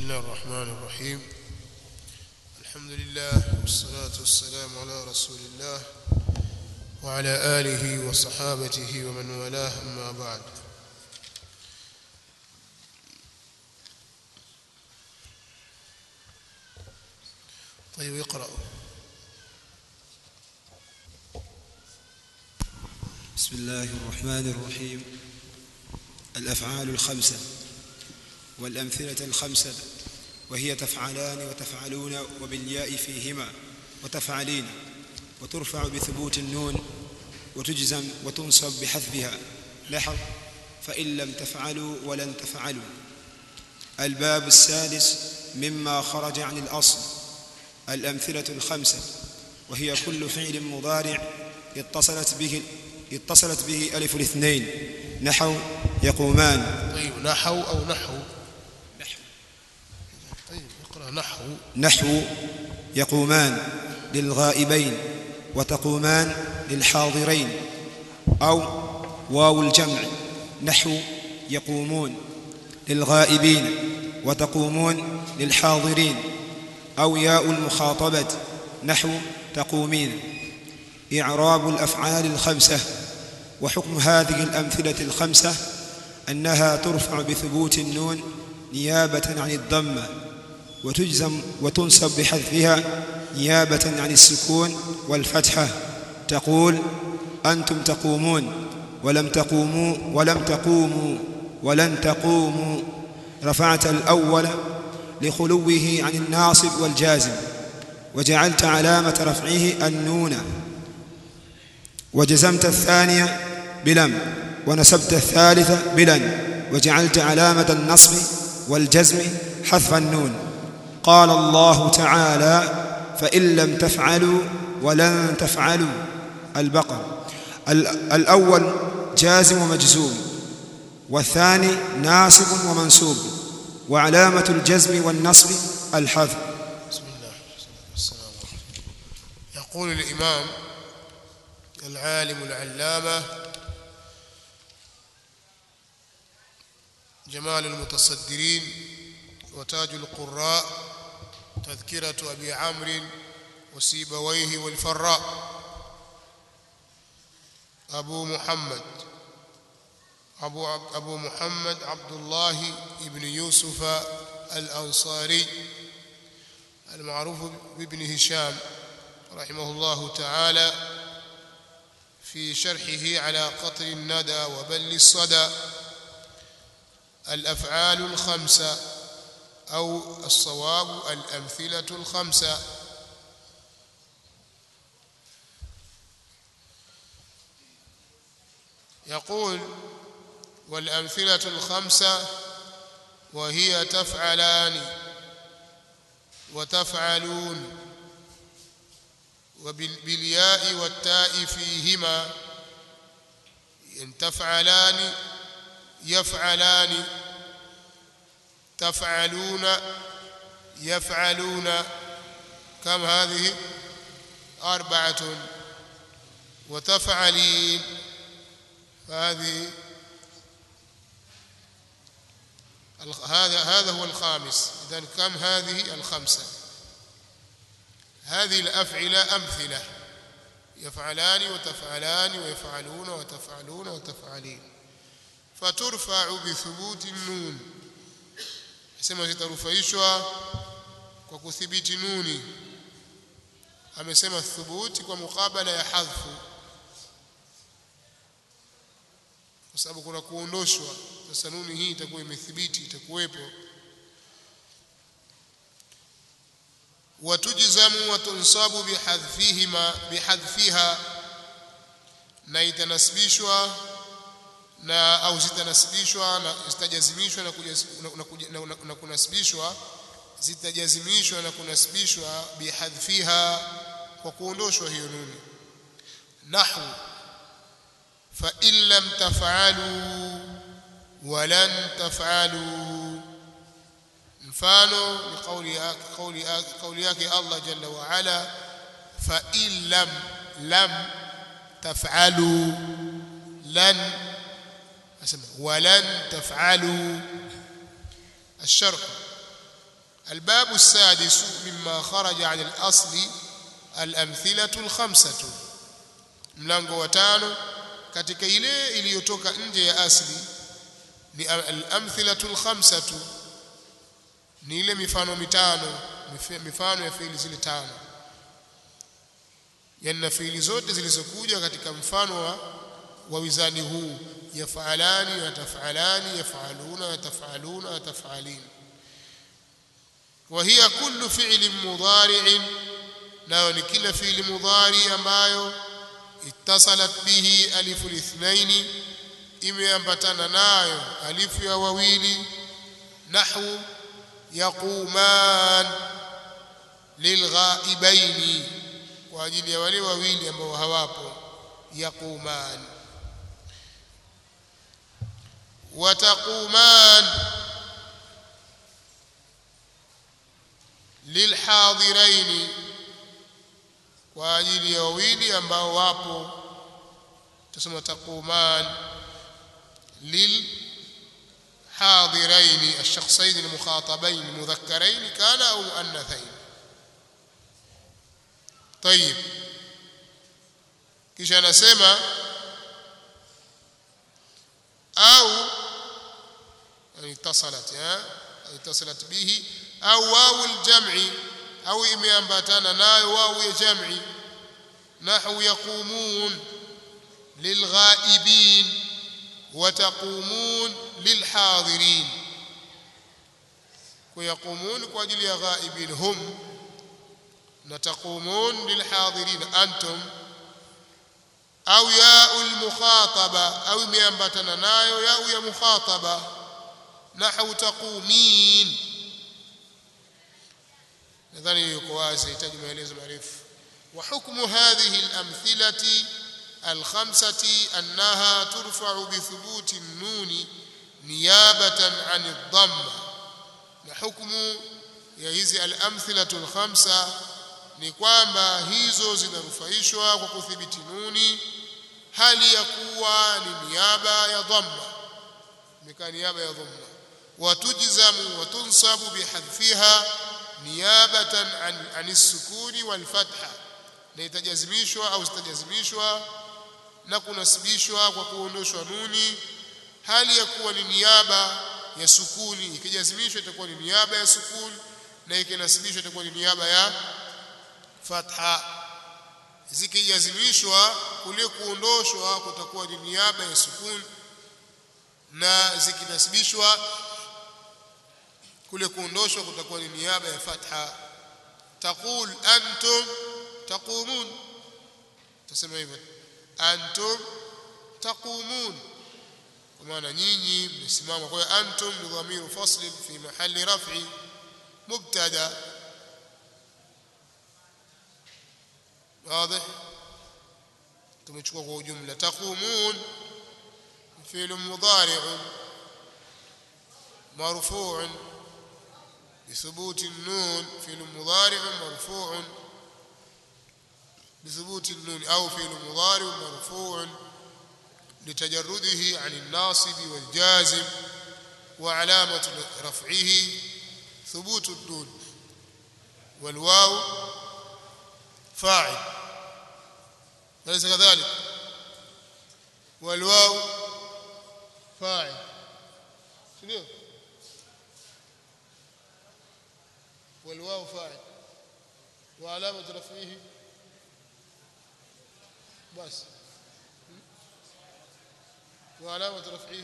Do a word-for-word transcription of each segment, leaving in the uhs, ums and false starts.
الله الرحمن الرحيم. الحمد لله والصلاة والسلام على رسول الله وعلى آله وصحابته ومن والاه، أما بعد. طيب اقرأوا. بسم الله الرحمن الرحيم. الأفعال الخمسة والأمثلة الخمسة، وهي تفعلان وتفعلون وبالياء فيهما وتفعلين، وترفع بثبوت النون وتجزم وتنصب بحذفها. لاحظ: فإن لم تفعلوا ولن تفعلوا. الباب السادس مما خرج عن الأصل. الأمثلة الخمسة، وهي كل فعل مضارع اتصلت به اتصلت به ألف الاثنين، نحو يقومان. طيب نحو أو نحو؟ نحو. طيب اقرأ نحو. نحو يقومان للغائبين، وتقومان للحاضرين. أو واو الجمع، نحو يقومون للغائبين وتقومون للحاضرين. أو ياء المخاطبة، نحو تقومين. إعراب الأفعال الخمسة. وحكم هذه الأمثلة الخمسة أنها ترفع بثبوت النون نيابة عن الضمة، وتجزم وتنصب بحذفها نيابة عن السكون والفتحة. تقول: أنتم تقومون، ولم تقوموا ولم تقوموا ولن تقوموا. رفعت الأول لخلوه عن الناصب والجازم، وجعلت علامة رفعه النون، وجزمت الثانية بلم، ونسبت الثالثة بلن، وجعلت علامة النصب والجزم حذف النون. قال الله تعالى: فإن لم تفعلوا ولن تفعلوا. البقرة. الأول جازم ومجزوم، والثاني ناصب ومنصوب، وعلامة الجزم والنصب الحذف. بسم الله والسلام عليكم. يقول الإمام العالم العلامة جمال المتصدرين وتاج القراء، تذكرة أبي عمرو وسيبويه والفراء، أبو محمد أبو, أبو محمد عبد الله بن يوسف الأنصاري المعروف بابن هشام رحمه الله تعالى، في شرحه على قطر الندى وبل الصدى. الأفعال الخمسة، أو الصواب الأمثلة الخمسة. يقول: والأمثلة الخمسة، وهي تفعلان وتفعلون وبالياء والتاء فيهما. إن تفعلان يفعلان، تفعلون يفعلون. كم هذه؟ أربعة. وتفعلين، هذه هذا هذا هو الخامس. إذن كم هذه؟ الخمسة. هذه الأفعلة أمثلة: يفعلان وتفعلان ويفعلون وتفعلون وتفعلين. فترفع بثبوت النون. asema zitarufaishwa kwa kuthibiti nuni. Amesema thubuti kwa mukabala ya hadhfu, kwa sababu kuna kuondoshwa. Sasa nuni hii itakuwa imethibiti, itakuwepo. Watujzamu wa tunsabu bihadhfihima bihadhfiha, na itanasibishwa na au zitanasibishwa na zitajazimishwa na, na, na, na kunasibishwa, zitajazimishwa na kunasibishwa bihadhfiha, kwa kuondoshwa hiyo nuni. Nahwu: fa in lam taf'alu wa lan taf'alu. Mfano ni kauli yake kauli kauli yake Allah jalla wa ala: fa in lam lam taf'alu lan asema walan taf'alu. الشرح: الباب السادس مما خرج عن الأصل الأمثلة الخمسة mlango wa tano katika ile iliyotoka nje ya asli ni al-amthilatul khamsatu ni ile mifano mitano mifano ya fiili zile tano yani fiili zote zilizokuja katika mfano wa, wa wizani huu yafalani yatafalani yafaluna yatafaluna yatafalin وهي كل فعل مضارع nao ni kila fiili mudhari ambayo اتصلت به ألف الاثنين imeambatana nayo alifu ya wawili nahwu yaquman lilghaibaini kwa ajili ya wale wawili ambao hawapo yaquman wataquman lilhadiraini kwa ajili ya wawili ambao wapo tuseme taquman lil hadirain الشخصين المخاطبين المذكرين كان او مؤنثين طيب kisha nasema au اتصلت ها اتصلت به au واو الجمع au imeambatana nayo wao ya jam'i nahwu yaqumun lilghaibin wa taqumun lilhadirin kwa yaqumun kwa ajili ya ghaibin hum na taqumun lilhadirin antum au yaul mukhataba au imeambatana nayo yao ya mukhataba nahwu taqumin nadhani yuko wazi hitaji maelezo marefu wa hukmu hadhihi al-amthilati al-khamsati annaha turfa'u bi thubuti an-nun niyabatan 'an ad-dhamma na hukmu ya hizi al-amthilatu al-khamsa ni kwamba hizo zinarufaishwa kwa kuthibiti nuni hali ya kuwa ni niaba ya dhamma imekaa niaba ya dhamma wa tujzamu wa tunsabu bihadfiha niyabatan an anis-sukuni wal fatha na itajazimishwa au zitajazimishwa na kunasibishwa kwa kuondoshwa nuni hali ya kuwa ni niaba ya sukuni ikijazimishwa itakuwa ni niaba ya sukuni na ikinasibishwa itakuwa ni niaba ya fatha zikijazimishwa kule kuondoshwa kutakuwa ni niaba ya sukuni na zikinasibishwa kule kuondoshwa kutakuwa ni niaba ya fatha taqul antum taqumun tuseme hivyo antum taqumun kwa maana nyinyi msimama kwa hiyo antum ni dhamiru fasl fi mahalli raf'i mubtada واضح tumechukua kwa ujumla taqumun fi'l mudari' مرفوع بثبوت النون في المضارع مرفوع بثبوت النون أو في المضارع مرفوع لتجرده عن الناصب والجازم وعلامة رفعه ثبوت النون والواو فاعل أليس كذلك والواو فاعل شنو والواو فاعل وعلامة رفعه بس وعلامة رفعه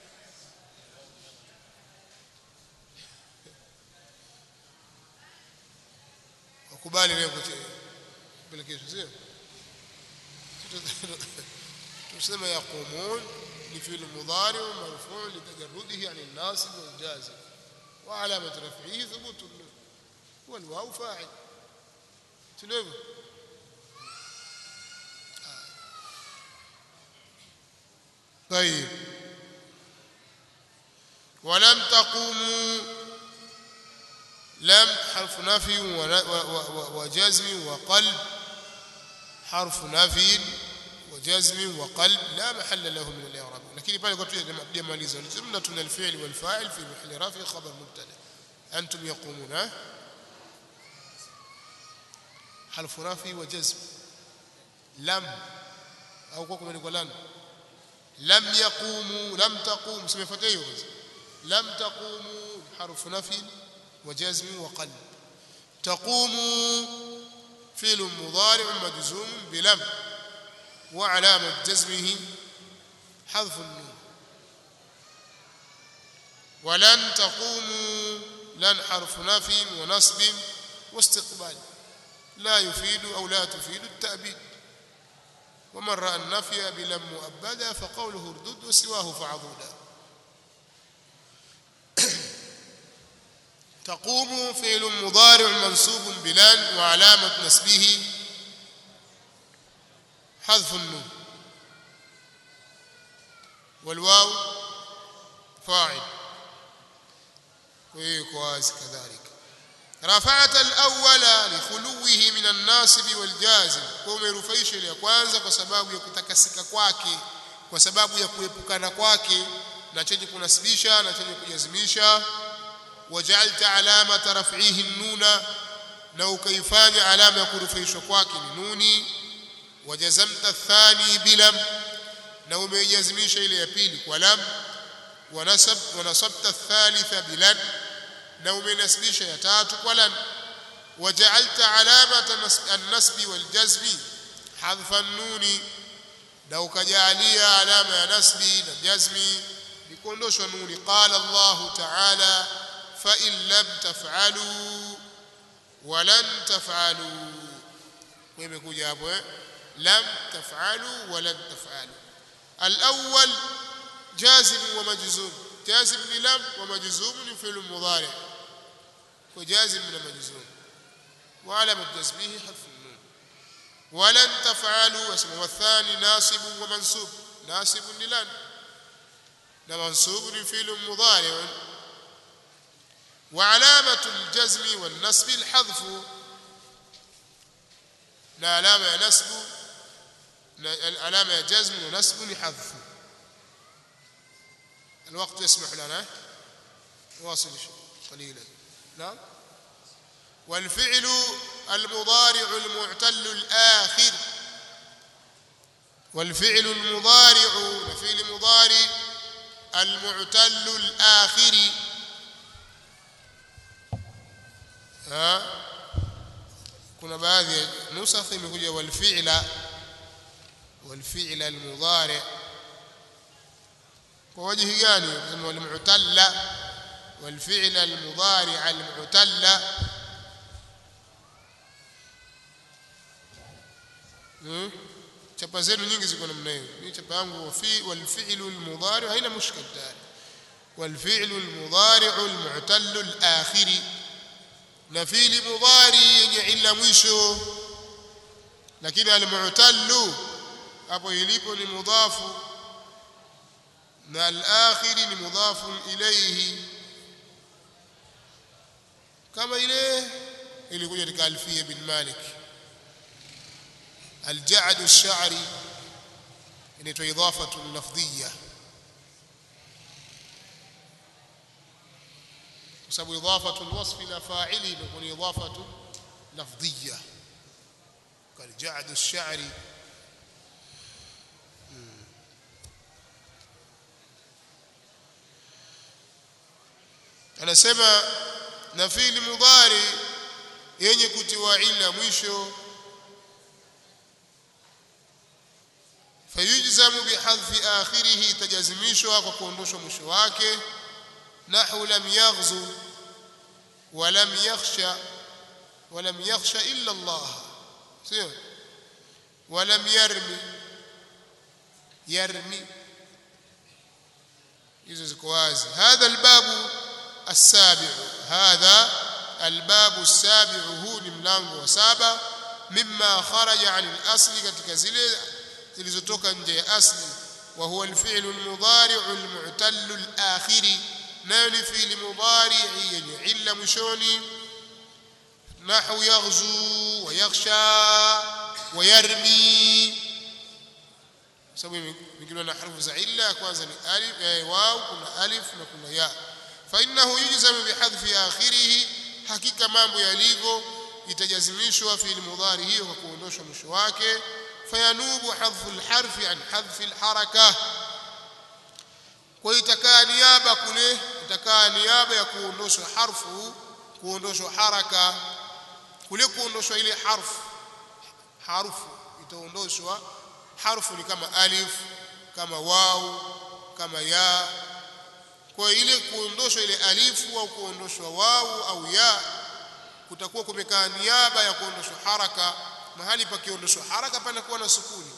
وكبالي ليكو bila kesho sio tuseme yaqumun ni fi'l mudhari marfu' li tajarrudihi 'an an-nasib wal jazim wa 'alamat raf'ihi thubut an-nun wal waw fa'il tunabu طيب ولم تقوموا لم حرف نفي وجزم وقلب حرف نفي وجزم وقلب لا محل له من الاعراب لكن pale kwa tuje maliza jumla tuna الفعل والفاعل في محل رفع خبر مبتدا أنتم يقومون حرف رفع وجزم لم أو كوكم يقول لن لم يقوموا لم تقوم سمفتيه لم تقوموا حرف نفي وجزم وقلب تقوموا فعل مضارع مجزوم بلم وعلامة جزمه حذف النون ولن تقوموا لن حرف نفي ونصب واستقبال لا يفيد أو لا تفيد التأبيد ومن رأى النفي بلم مؤبدا فقوله اردد وسواه فعضودا تقوم فعل مضارع منصوب بلن وعلامة نسبه حذف النون والواو فاعل ويكواز كذلك رفعت الأول لخلوه من الناصب والجازم umerufisha ile ya kwanza kwa sababu ya kutakasika kwake kwa sababu ya kuepukana kwake na chenye kunasibisha na chenye kujazimisha waj'alta alamata raf'ihi nuna na ukaifanya alama ya kurufishwa kwake ni nuni wajazamta thani bilam na umejazimisha ile ya pili kwa lam wanasab wanasabta thalitha bilan na umenasibisha ya tatu kwa lan waja'alta alamata an-nasbi wal-jazmi hadfa an-nuni na ukajalia alama ya nasbi na jazmi bikuondoshwa nuni qala Allah ta'ala fa in lam taf'alu wa lan taf'alu imekuja hapo eh lam taf'alu wa lan taf'alu al-awwal jazim wa majzum jazim ni lam wa majzum ni fi'l mudari' وجازم من المجزوم وعلامة جزمه حذف النون ولن تفعلوا اسمه والثاني ناصب ومنصوب ناصب للن ومنصوب لفعل مضارع وعلامة الجزم والنصب الحذف لا علامة نصب علامة جزم ونصب حذف الوقت يسمح لنا واصل قليلا نعم والفعل المضارع المعتل الآخر والفعل المضارع فعل مضارع المعتل الآخر ها كنا baadhi nusakh imekuja والفعل والفعل المضارع kwa wajihi gani kama المعتل والفعل المضارع المعتل chapa zenu nyingi ziko namna hiyo ni chapa yangu fi والفعل المضارع haina mushkil tayari والفعل المضارع المعتل الآخر na fi'li mudari yenye illa mwisho lakini al-mu'tallu hapo ilipo ni mudhafu na al-akhir ni mudhafu ilayhi kama ile ilikuja katika Alfiya bin Malik al-ja'd ash-sha'ri inaitwa idafatu lafdhiyya sababu idafatu al-wasf ila fa'ili ni idafatu lafdhiyya كالجعد الشعري anasema na fi'li mudhari yenye kutiwa illa mwisho fayujzamu bihadfi akhirih tajazimishwa kwa kuondoshwa mwisho wake nahu lam yaghzu wa lam yakhsha wa lam yakhsha illa Allah sio ولم يرمي يرمي hizo ziko wazi هذا الباب السابع هذا الباب السابع huu ni mlango wa saba mimma kharaja an al-asli katika zile zilizotoka nje ya asli wa huwa al-fi'l al-mudari' al-mu'tal al-akhir nayo ni fi'l mudari' yenye illa mwishoni نحو يغزو ويخشى ويرمي sababu mingine na harfu za illa kwanza ni alif eh, waw kuna alif na kuna ya fa innahu yujzamu bihadfi akhirih hakika mambo yalivyo itajazimishwa fi al-mudhari hiyo kwa kuondoshwa mwisho wake fayanubu hadfu al-harfi an hadfi al-haraka kwa itakaa niaba kule itakaa niaba ya kuondoshwa harfu kuondoshwa haraka kule kuondoshwa ile harfu harfu itaondoshwa harfu ni kama alif kama waw kama ya kwa ile kuondoshwa ile alifu au kuondoshwa waw au ya kutakuwa kumekaa niaba ya kuondoshwa haraka mahali pakiondoshwa haraka panakuwa na sukuni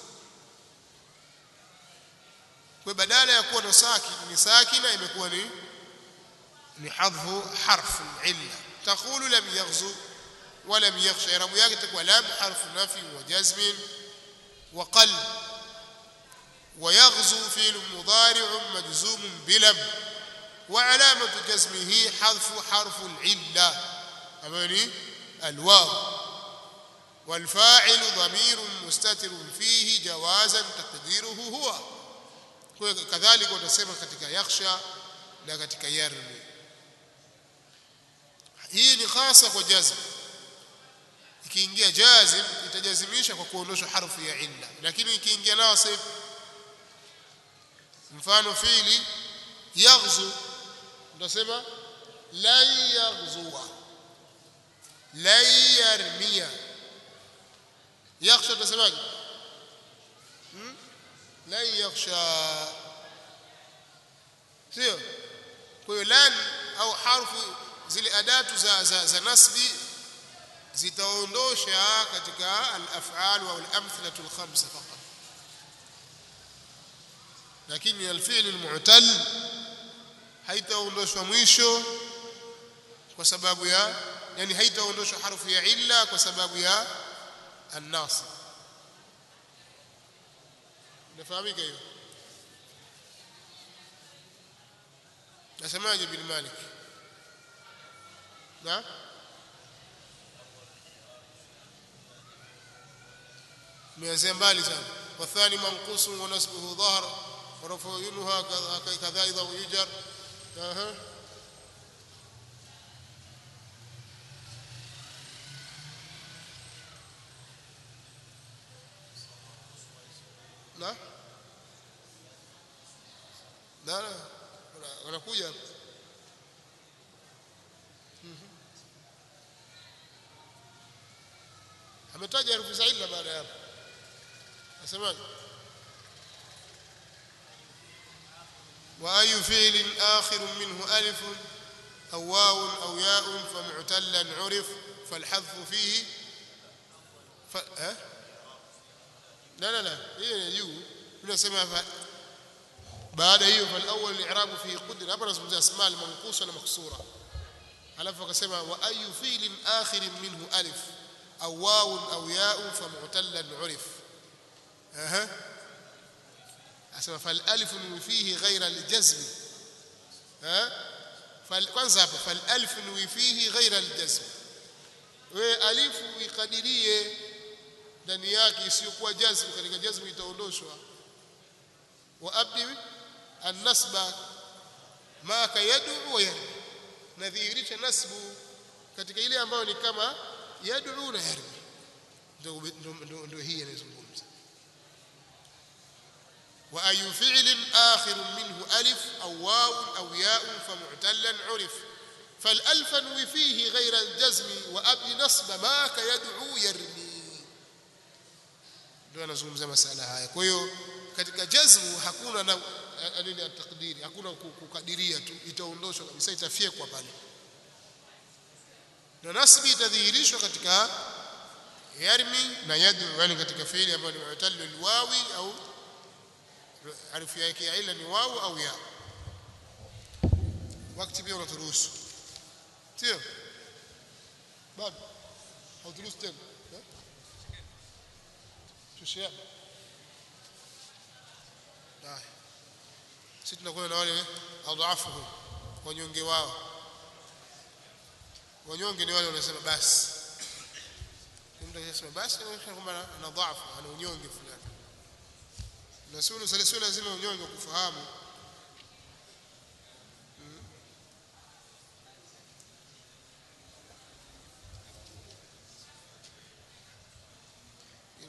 kwa badala ya kuwa na sakin ni sakina imekuwa ni ni hadfu harfu illa taqulu lam yaghzu wa lam yakhsha rabu yake itakuwa lam harfu nafi wa jazm wa qalb wa yaghzu fi'l mudari' majzum bilam wa alamatu jazmihi hadfu harfu al-illa amani al-waw والفاعل ضمير مستتر فيه جوازا تقديره هو كذلك utasema katika yakhsha na katika yarmi hii ni hasa kwa jazm ikiingia jazim itajazimisha kwa kuondosha harfu ya illa lakini ikiingia nasib mfano fiili yaghzu utasema la yaghzuwa la yarmiya yakhsha utasemaje hmm? la yakhsha sio kwa hiyo lan au harfu zile adatu za za, za nasbi zitaondosha katika al-af'al wa al-amthilatu al-khamsa faqat lakini al-fi'l al-mu'tal haitaondoshwa mwisho kwa sababu ya yani haitaondoshwa harfu ya illa kwa sababu ya an-nasb nafahamika hiyo nasemaje bil malik na mianzia mbali sana wathani manqusun wa nasbuhu dhahar wa rafu'uha kadha idha yujar aha na na wanakuja ametaja herufi za illa baada ya hapo nasemaje wa ayu fi'lin akhir minhu alif aw waw aw ya fa mu'tallan 'urif falhadfu fihi fa ha لا لا لا هي juu tunasema baada hiyo fal awwal i'rab fi qadr hapa nazungumzia asma al manqusa na maksura alafu akasema wa ayu fi'lin akhir minhu alif aw waw aw ya fa mu'tallan 'urif aha asema fal alif fihi ghayra al jazm ha fal kwanza hapa fal alif fihi ghayra al jazm we alifu ikadirie ndani yake isiyokuwa jazm katika jazm itaondoshwa wa abdi an-nasba ma ka yad'u wa yarmi nadhihirisha nasbu katika ile ambayo ni kama yad'u na yarmi ndio ndio hii inazungumza wa ayu fi'lin akhir minhu alif aw waw aw ya fa mu'tallan 'urif fal alfan fihi ghayra al-jazm wa abdi nasba ma ka yad'u yarmi ndio anazungumza masala haya kwa hiyo katika jazmu hakuna na nini atakdiri hakuna kukadiria tu itaondoshwa kabisa itafyekwa pale na nasbi itadhihirishwa katika yarmi na yadu yani katika fiili ambayo ni mu'tallu alwawi au harfu yake ya ila ni wawu au ya wakati pia unaturuhusu sio bado hauturuhusu tena tushia dai sisi tunakuwa na wale adhaafuhum wanyonge wao wanyonge ni wale wanasema basi mtu anasema basi anaonyesha kwamba ana dhaifu ana unyonge fulani na sio sio lazima unyonge kufahamu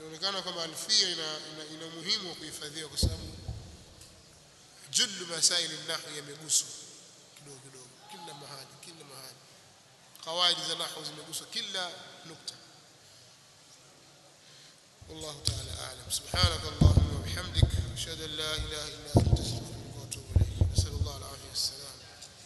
inaonekana kwamba alfia ina ina, ina muhimu wa kuhifadhiwa kwa sababu jullu masaili nahwu yameguswa kidogo kidogo kila mahali kila mahali qawaid za nahwu zimeguswa kila nukta. والله تعالى أعلم. سبحانك اللهم وبحمدك أشهد أن لا إله إلا أنت